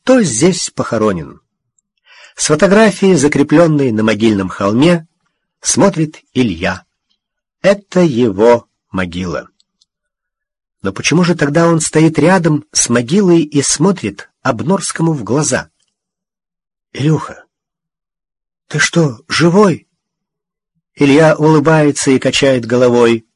кто здесь похоронен. С фотографии, закрепленной на могильном холме, смотрит Илья. Это его могила. Но почему же тогда он стоит рядом с могилой и смотрит Обнорскому в глаза? «Илюха, ты что, живой?» Илья улыбается и качает головой.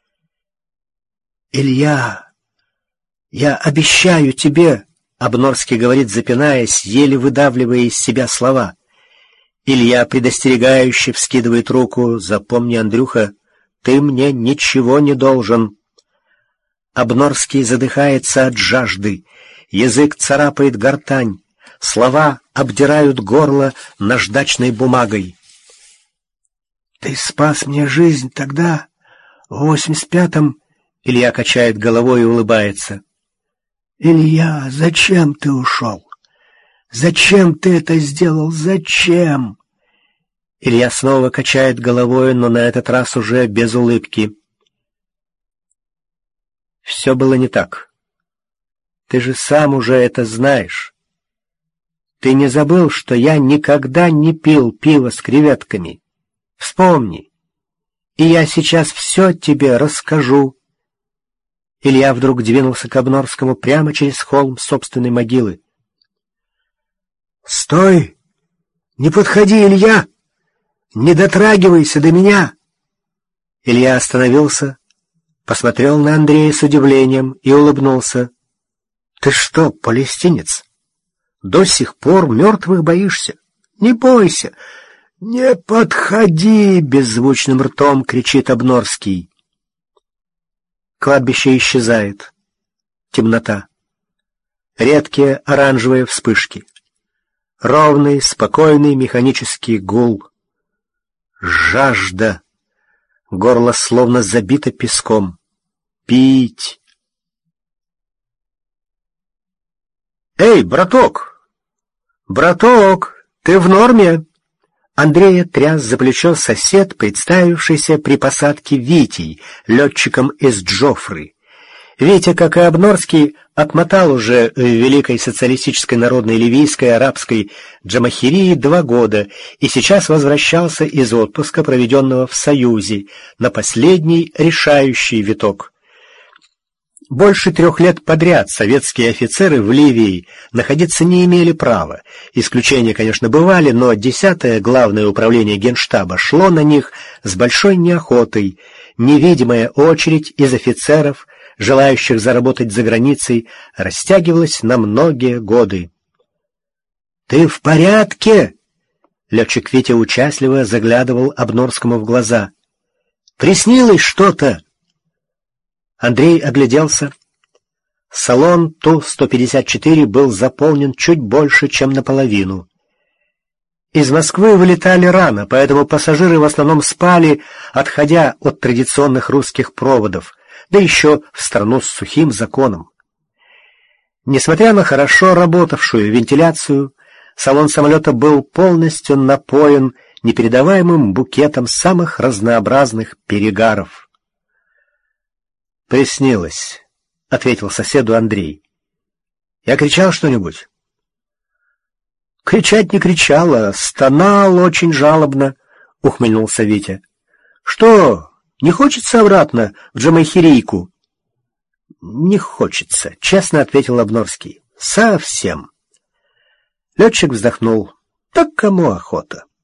«Илья, я обещаю тебе», — Обнорский говорит, запинаясь, еле выдавливая из себя слова. Илья предостерегающе вскидывает руку. «Запомни, Андрюха, ты мне ничего не должен». Обнорский задыхается от жажды, язык царапает гортань, слова обдирают горло наждачной бумагой. «Ты спас мне жизнь тогда, в 85-м», — Илья качает головой и улыбается. «Илья, зачем ты ушел? Зачем ты это сделал? Зачем?» Илья снова качает головой, но на этот раз уже без улыбки. «Все было не так. Ты же сам уже это знаешь. Ты не забыл, что я никогда не пил пиво с креветками? Вспомни, и я сейчас все тебе расскажу». Илья вдруг двинулся к Обнорскому прямо через холм собственной могилы. «Стой! Не подходи, Илья! Не дотрагивайся до меня!» Илья остановился, посмотрел на Андрея с удивлением и улыбнулся. «Ты что, палестинец? До сих пор мертвых боишься? Не бойся!» «Не подходи!» — беззвучным ртом кричит Обнорский. Кладбище исчезает. Темнота. Редкие оранжевые вспышки. Ровный, спокойный механический гул. Жажда. Горло словно забито песком. Пить. «Эй, браток! Браток, ты в норме?» Андрея тряс за плечо сосед, представившийся при посадке Витей, летчиком из Джофры. Витя, как и Обнорский, отмотал уже в Великой социалистической народной ливийской арабской Джамахирии 2 года и сейчас возвращался из отпуска, проведенного в Союзе, на последний решающий виток. Больше 3 лет подряд советские офицеры в Ливии находиться не имели права. Исключения, конечно, бывали, но 10-е Главное управление Генштаба шло на них с большой неохотой. Невидимая очередь из офицеров, желающих заработать за границей, растягивалась на многие годы. «Ты в порядке?» Летчик Витя участливо заглядывал Обнорскому в глаза. «Приснилось что-то?» Андрей огляделся. Салон Ту-154 был заполнен чуть больше, чем наполовину. Из Москвы вылетали рано, поэтому пассажиры в основном спали, отходя от традиционных русских проводов, да еще в страну с сухим законом. Несмотря на хорошо работавшую вентиляцию, салон самолета был полностью напоен непередаваемым букетом самых разнообразных перегаров. «Приснилось», — ответил соседу Андрей. «Я кричал что-нибудь?» «Кричать не кричал, а стонал очень жалобно», — ухмыльнулся Витя. «Что, не хочется обратно в Джамахирийку?» «Не хочется», — честно ответил Обнорский. «Совсем». Летчик вздохнул. «Так кому охота?»